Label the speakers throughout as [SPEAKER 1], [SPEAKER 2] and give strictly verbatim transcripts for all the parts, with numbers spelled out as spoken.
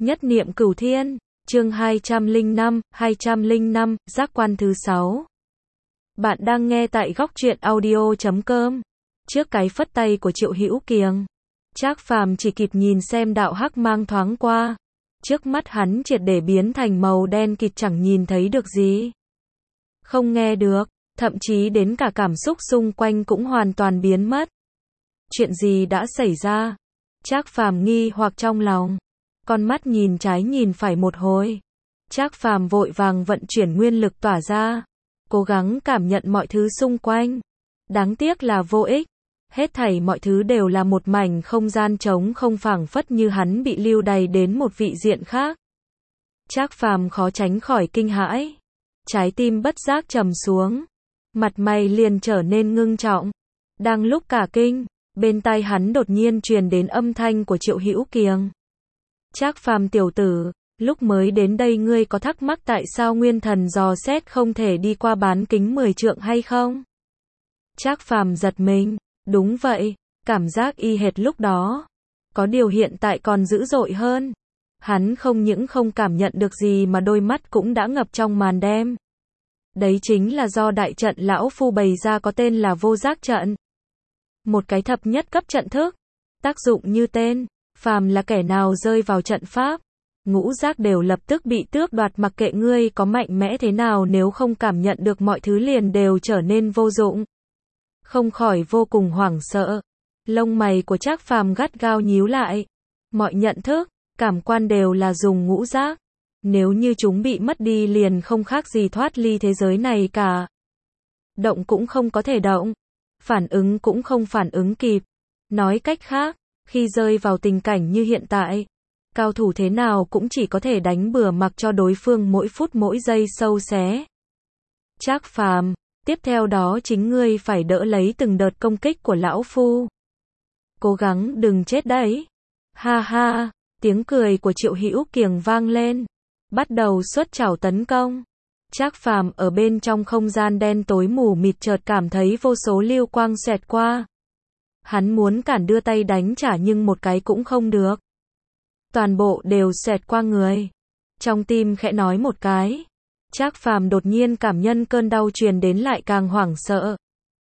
[SPEAKER 1] Nhất niệm cửu thiên, chương hai trăm lẻ năm, hai trăm lẻ năm, giác quan thứ sáu. Bạn đang nghe tại góc truyện audio chấm com. Trước cái phất tay của Triệu Hữu Kiềng, Trác Phàm chỉ kịp nhìn xem đạo hắc mang thoáng qua. Trước mắt hắn triệt để biến thành màu đen kịt, chẳng nhìn thấy được gì. Không nghe được, thậm chí đến cả cảm xúc xung quanh cũng hoàn toàn biến mất. Chuyện gì đã xảy ra? Trác Phàm nghi hoặc trong lòng. Con mắt nhìn trái nhìn phải một hồi. Trác Phàm vội vàng vận chuyển nguyên lực tỏa ra, cố gắng cảm nhận mọi thứ xung quanh. Đáng tiếc là vô ích. Hết thảy mọi thứ đều là một mảnh không gian trống không, phảng phất như hắn bị lưu đày đến một vị diện khác. Trác Phàm khó tránh khỏi kinh hãi. Trái tim bất giác trầm xuống. Mặt mày liền trở nên ngưng trọng. Đang lúc cả kinh, bên tai hắn đột nhiên truyền đến âm thanh của Triệu Hữu Kiềng. Trác Phàm tiểu tử, lúc mới đến đây ngươi có thắc mắc tại sao nguyên thần dò xét không thể đi qua bán kính mười trượng hay không? Trác Phàm giật mình, đúng vậy, cảm giác y hệt lúc đó. Có điều hiện tại còn dữ dội hơn. Hắn không những không cảm nhận được gì mà đôi mắt cũng đã ngập trong màn đêm. Đấy chính là do đại trận lão phu bày ra có tên là vô giác trận. Một cái thập nhất cấp trận thức. Tác dụng như tên, phàm là kẻ nào rơi vào trận pháp, ngũ giác đều lập tức bị tước đoạt, mặc kệ ngươi có mạnh mẽ thế nào, nếu không cảm nhận được mọi thứ liền đều trở nên vô dụng. Không khỏi vô cùng hoảng sợ. Lông mày của Trác Phàm gắt gao nhíu lại. Mọi nhận thức, cảm quan đều là dùng ngũ giác. Nếu như chúng bị mất đi liền không khác gì thoát ly thế giới này cả. Động cũng không có thể động. Phản ứng cũng không phản ứng kịp. Nói cách khác, khi rơi vào tình cảnh như hiện tại, cao thủ thế nào cũng chỉ có thể đánh bừa, mặc cho đối phương mỗi phút mỗi giây sâu xé. Trác Phàm, tiếp theo đó chính ngươi phải đỡ lấy từng đợt công kích của lão phu. Cố gắng đừng chết đấy. Ha ha, tiếng cười của Triệu Hữu Kiềng vang lên. Bắt đầu xuất trảo tấn công. Trác Phàm ở bên trong không gian đen tối mù mịt chợt cảm thấy vô số lưu quang xẹt qua. Hắn muốn cản đưa tay đánh trả nhưng một cái cũng không được. Toàn bộ đều xẹt qua người. Trong tim khẽ nói một cái. Trác Phàm đột nhiên cảm nhận cơn đau truyền đến, lại càng hoảng sợ.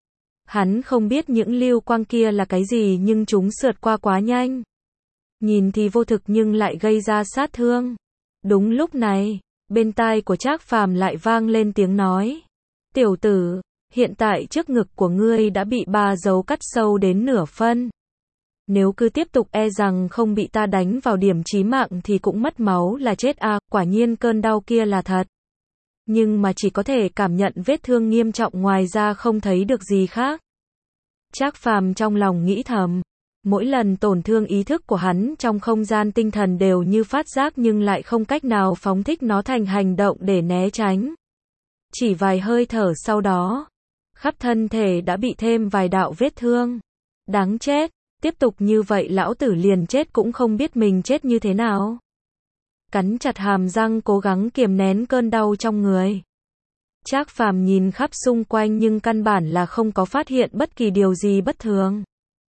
[SPEAKER 1] Hắn không biết những lưu quang kia là cái gì nhưng chúng sượt qua quá nhanh. Nhìn thì vô thực nhưng lại gây ra sát thương. Đúng lúc này, bên tai của Trác Phàm lại vang lên tiếng nói. Tiểu tử, hiện tại trước ngực của ngươi đã bị ba dấu cắt sâu đến nửa phân. Nếu cứ tiếp tục e rằng không bị ta đánh vào điểm chí mạng thì cũng mất máu là chết à. Quả nhiên cơn đau kia là thật. Nhưng mà chỉ có thể cảm nhận vết thương nghiêm trọng, ngoài ra không thấy được gì khác. Trác Phàm trong lòng nghĩ thầm. Mỗi lần tổn thương ý thức của hắn trong không gian tinh thần đều như phát giác nhưng lại không cách nào phóng thích nó thành hành động để né tránh. Chỉ vài hơi thở sau đó, khắp thân thể đã bị thêm vài đạo vết thương. Đáng chết, tiếp tục như vậy lão tử liền chết cũng không biết mình chết như thế nào. Cắn chặt hàm răng cố gắng kiềm nén cơn đau trong người. Trác Phàm nhìn khắp xung quanh nhưng căn bản là không có phát hiện bất kỳ điều gì bất thường.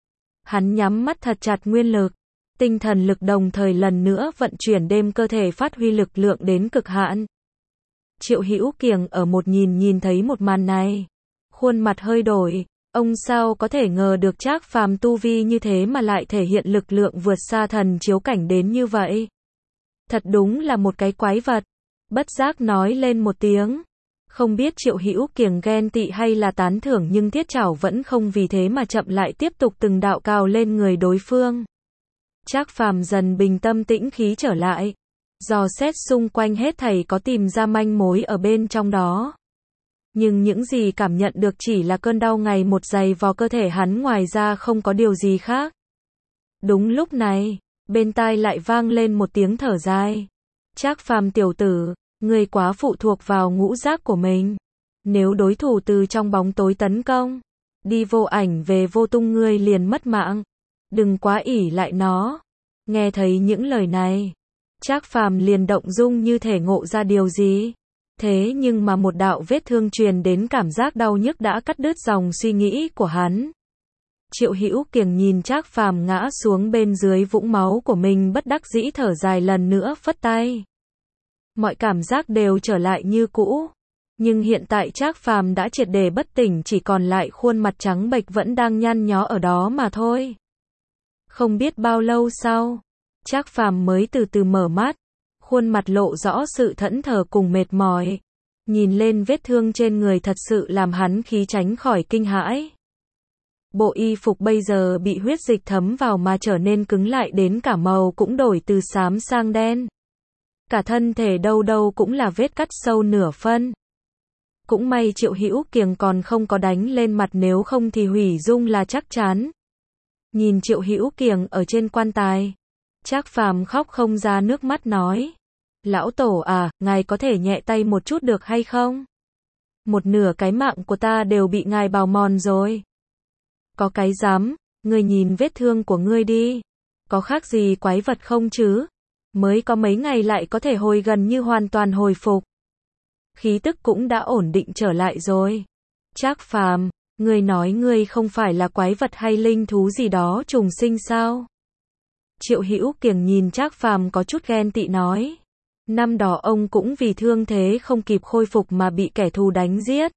[SPEAKER 1] Hắn nhắm mắt thật chặt, nguyên lực, tinh thần lực đồng thời lần nữa vận chuyển, đêm cơ thể phát huy lực lượng đến cực hạn. Triệu Hữu Kiềng ở một nhìn nhìn thấy một màn này, khuôn mặt hơi đổi. Ông sao có thể ngờ được Trác Phàm tu vi như thế mà lại thể hiện lực lượng vượt xa thần chiếu cảnh đến như vậy. Thật đúng là một cái quái vật. Bất giác nói lên một tiếng. Không biết Triệu Hữu Kiềng ghen tị hay là tán thưởng nhưng thiết trảo vẫn không vì thế mà chậm lại, tiếp tục từng đạo cào lên người đối phương. Trác Phàm dần bình tâm tĩnh khí trở lại. Dò xét xung quanh hết thảy, có tìm ra manh mối ở bên trong đó. Nhưng những gì cảm nhận được chỉ là cơn đau ngày một dày vò cơ thể hắn, ngoài ra không có điều gì khác. Đúng lúc này, bên tai lại vang lên một tiếng thở dài. Trác Phàm tiểu tử, ngươi quá phụ thuộc vào ngũ giác của mình. Nếu đối thủ từ trong bóng tối tấn công, đi vô ảnh về vô tung, ngươi liền mất mạng. Đừng quá ỷ lại nó. Nghe thấy những lời này, Trác Phàm liền động dung như thể ngộ ra điều gì. Thế nhưng mà một đạo vết thương truyền đến, cảm giác đau nhức đã cắt đứt dòng suy nghĩ của hắn. Triệu Hữu Kiềng nhìn Trác Phàm ngã xuống bên dưới vũng máu của mình bất đắc dĩ thở dài lần nữa phất tay. Mọi cảm giác đều trở lại như cũ. Nhưng hiện tại Trác Phàm đã triệt để bất tỉnh, chỉ còn lại khuôn mặt trắng bệch vẫn đang nhăn nhó ở đó mà thôi. Không biết bao lâu sau, Trác Phàm mới từ từ mở mắt, khuôn mặt lộ rõ sự thẫn thờ cùng mệt mỏi. Nhìn lên vết thương trên người thật sự làm hắn khí tránh khỏi kinh hãi. Bộ y phục bây giờ bị huyết dịch thấm vào mà trở nên cứng lại đến cả màu cũng đổi từ xám sang đen. Cả thân thể đâu đâu cũng là vết cắt sâu nửa phân. Cũng may Triệu Hữu Kiềng còn không có đánh lên mặt, nếu không thì hủy dung là chắc chắn. Nhìn Triệu Hữu Kiềng ở trên quan tài, Trác Phàm khóc không ra nước mắt nói: Lão Tổ à, ngài có thể nhẹ tay một chút được hay không? Một nửa cái mạng của ta đều bị ngài bào mòn rồi. Có cái dám, ngươi nhìn vết thương của ngươi đi. Có khác gì quái vật không chứ? Mới có mấy ngày lại có thể hồi gần như hoàn toàn hồi phục. Khí tức cũng đã ổn định trở lại rồi. Trác Phàm, ngươi nói ngươi không phải là quái vật hay linh thú gì đó trùng sinh sao? Triệu Hữu Kiềng nhìn Trác Phàm có chút ghen tị nói. Năm đó ông cũng vì thương thế không kịp khôi phục mà bị kẻ thù đánh giết.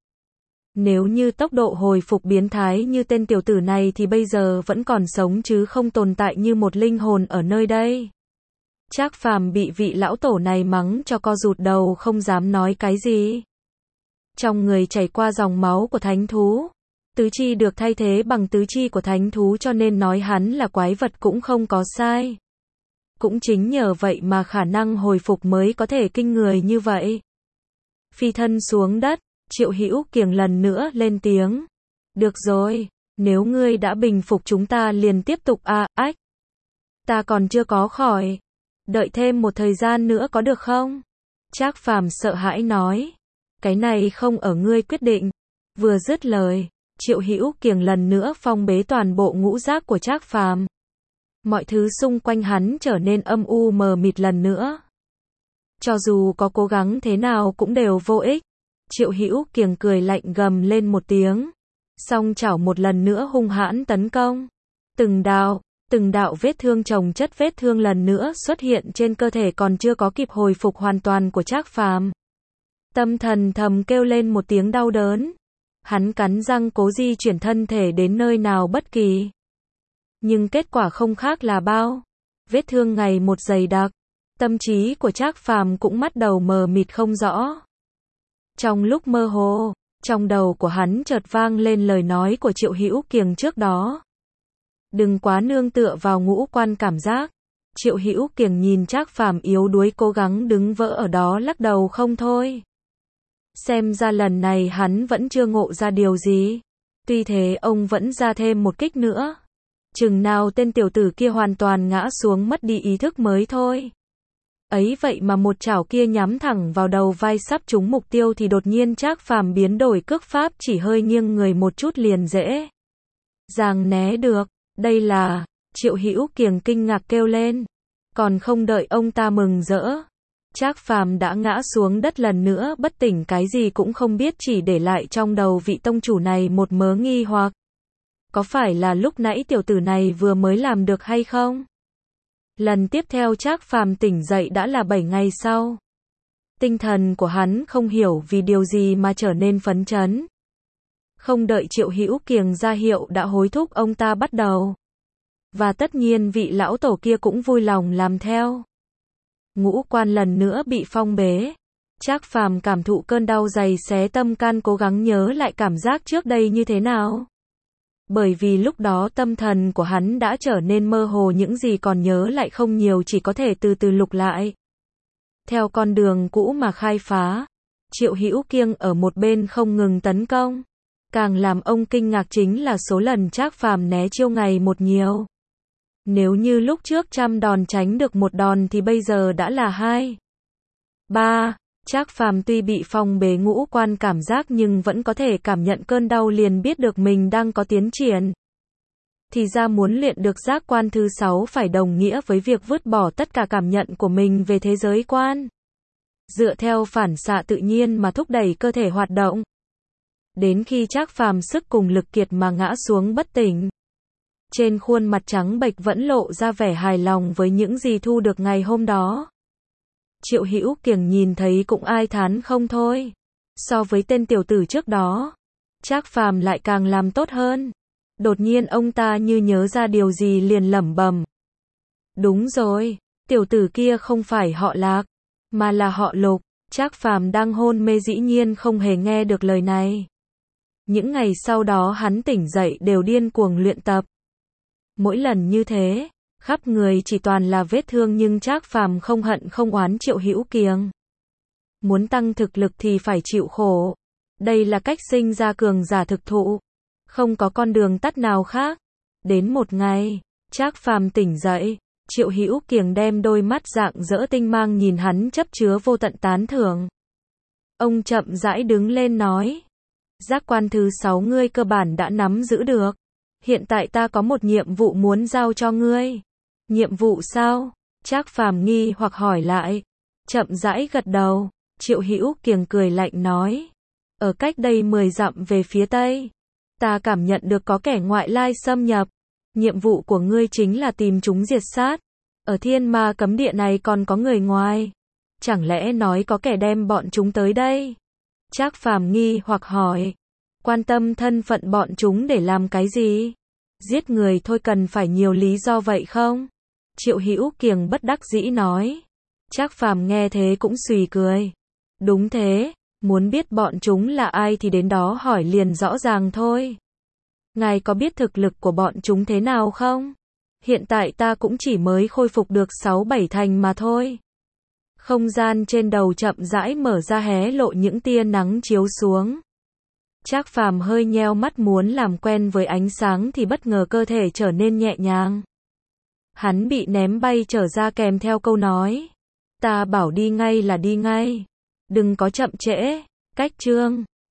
[SPEAKER 1] Nếu như tốc độ hồi phục biến thái như tên tiểu tử này thì bây giờ vẫn còn sống chứ không tồn tại như một linh hồn ở nơi đây. Trác Phàm bị vị lão tổ này mắng cho co rụt đầu không dám nói cái gì. Trong người chảy qua dòng máu của thánh thú. Tứ chi được thay thế bằng tứ chi của thánh thú, cho nên nói hắn là quái vật cũng không có sai. Cũng chính nhờ vậy mà khả năng hồi phục mới có thể kinh người như vậy. Phi thân xuống đất, Triệu Hữu Kiềng lần nữa lên tiếng. Được rồi, nếu ngươi đã bình phục chúng ta liền tiếp tục à, ách. Ta còn chưa có khỏi. Đợi thêm một thời gian nữa có được không? Trác Phàm sợ hãi nói. Cái này không ở ngươi quyết định. Vừa dứt lời, Triệu Hữu Kiềng lần nữa phong bế toàn bộ ngũ giác của Trác Phàm. Mọi thứ xung quanh hắn trở nên âm u mờ mịt lần nữa. Cho dù có cố gắng thế nào cũng đều vô ích. Triệu Hữu Kiềng cười lạnh gầm lên một tiếng. Song chảo một lần nữa hung hãn tấn công. Từng đạo, từng đạo vết thương chồng chất vết thương lần nữa xuất hiện trên cơ thể còn chưa có kịp hồi phục hoàn toàn của Trác Phàm. Tâm thần thầm kêu lên một tiếng đau đớn. Hắn cắn răng cố di chuyển thân thể đến nơi nào bất kỳ. Nhưng kết quả không khác là bao. Vết thương ngày một dày đặc. Tâm trí của Trác Phàm cũng bắt đầu mờ mịt không rõ. Trong lúc mơ hồ, trong đầu của hắn chợt vang lên lời nói của Triệu Hữu Kiềng trước đó. Đừng quá nương tựa vào ngũ quan cảm giác. Triệu Hữu Kiềng nhìn Trác Phàm yếu đuối cố gắng đứng vỡ ở đó lắc đầu không thôi. Xem ra lần này hắn vẫn chưa ngộ ra điều gì. Tuy thế ông vẫn ra thêm một kích nữa. Chừng nào tên tiểu tử kia hoàn toàn ngã xuống mất đi ý thức mới thôi. Ấy vậy mà một chảo kia nhắm thẳng vào đầu vai sắp trúng mục tiêu thì đột nhiên Trác Phàm biến đổi cước pháp, chỉ hơi nghiêng người một chút liền dễ dàng né được. Đây là, Triệu Hữu Kiềng kinh ngạc kêu lên. Còn không đợi ông ta mừng rỡ, Trác Phàm đã ngã xuống đất lần nữa bất tỉnh, cái gì cũng không biết, chỉ để lại trong đầu vị tông chủ này một mớ nghi hoặc. Có phải là lúc nãy tiểu tử này vừa mới làm được hay không? Lần tiếp theo Trác Phàm tỉnh dậy đã là bảy ngày sau. Tinh thần của hắn không hiểu vì điều gì mà trở nên phấn chấn. Không đợi Triệu Hữu Kiềng ra hiệu đã hối thúc ông ta bắt đầu. Và tất nhiên vị lão tổ kia cũng vui lòng làm theo. Ngũ quan lần nữa bị phong bế. Trác Phàm cảm thụ cơn đau dày xé tâm can, cố gắng nhớ lại cảm giác trước đây như thế nào. Bởi vì lúc đó tâm thần của hắn đã trở nên mơ hồ, những gì còn nhớ lại không nhiều, chỉ có thể từ từ lục lại. Theo con đường cũ mà khai phá. Triệu Hữu Kiêng ở một bên không ngừng tấn công. Càng làm ông kinh ngạc chính là số lần Trác Phàm né chiêu ngày một nhiều. Nếu như lúc trước trăm đòn tránh được một đòn thì bây giờ đã là hai, ba. Trác Phàm tuy bị phong bế ngũ quan cảm giác nhưng vẫn có thể cảm nhận cơn đau, liền biết được mình đang có tiến triển. Thì ra muốn luyện được giác quan thứ sáu phải đồng nghĩa với việc vứt bỏ tất cả cảm nhận của mình về thế giới quan. Dựa theo phản xạ tự nhiên mà thúc đẩy cơ thể hoạt động. Đến khi Trác Phàm sức cùng lực kiệt mà ngã xuống bất tỉnh. Trên khuôn mặt trắng bệch vẫn lộ ra vẻ hài lòng với những gì thu được ngày hôm đó. Triệu Hữu Kiềng nhìn thấy cũng ai thán không thôi. So với tên tiểu tử trước đó, Trác Phàm lại càng làm tốt hơn. Đột nhiên ông ta như nhớ ra điều gì liền lẩm bẩm. Đúng rồi, tiểu tử kia không phải họ Lạc, mà là họ Lục. Trác Phàm đang hôn mê dĩ nhiên không hề nghe được lời này. Những ngày sau đó hắn tỉnh dậy đều điên cuồng luyện tập. Mỗi lần như thế, khắp người chỉ toàn là vết thương nhưng Trác Phàm không hận không oán Triệu Hữu Kiềng. Muốn tăng thực lực thì phải chịu khổ. Đây là cách sinh ra cường giả thực thụ. Không có con đường tắt nào khác. Đến một ngày, Trác Phàm tỉnh dậy, Triệu Hữu Kiềng đem đôi mắt rạng rỡ tinh mang nhìn hắn chấp chứa vô tận tán thưởng. Ông chậm rãi đứng lên nói. Giác quan thứ sáu ngươi cơ bản đã nắm giữ được. Hiện tại ta có một nhiệm vụ muốn giao cho ngươi. Nhiệm vụ sao? Trác Phàm nghi hoặc hỏi lại. Chậm rãi gật đầu, Triệu Hữu Kiềng cười lạnh nói. Ở cách đây mười dặm về phía tây, ta cảm nhận được có kẻ ngoại lai xâm nhập. Nhiệm vụ của ngươi chính là tìm chúng diệt sát. Ở thiên ma cấm địa này còn có người ngoài. Chẳng lẽ nói có kẻ đem bọn chúng tới đây? Trác Phàm nghi hoặc hỏi. Quan tâm thân phận bọn chúng để làm cái gì? Giết người thôi cần phải nhiều lý do vậy không? Triệu Hữu Kiềng bất đắc dĩ nói. Trác Phàm nghe thế cũng xùy cười. Đúng thế, muốn biết bọn chúng là ai thì đến đó hỏi liền rõ ràng thôi. Ngài có biết thực lực của bọn chúng thế nào không? Hiện tại ta cũng chỉ mới khôi phục được sáu bảy thành mà thôi. Không gian trên đầu chậm rãi mở ra hé lộ những tia nắng chiếu xuống. Trác Phàm hơi nheo mắt muốn làm quen với ánh sáng thì bất ngờ cơ thể trở nên nhẹ nhàng. Hắn bị ném bay trở ra kèm theo câu nói. Ta bảo đi ngay là đi ngay. Đừng có chậm trễ. Cách chương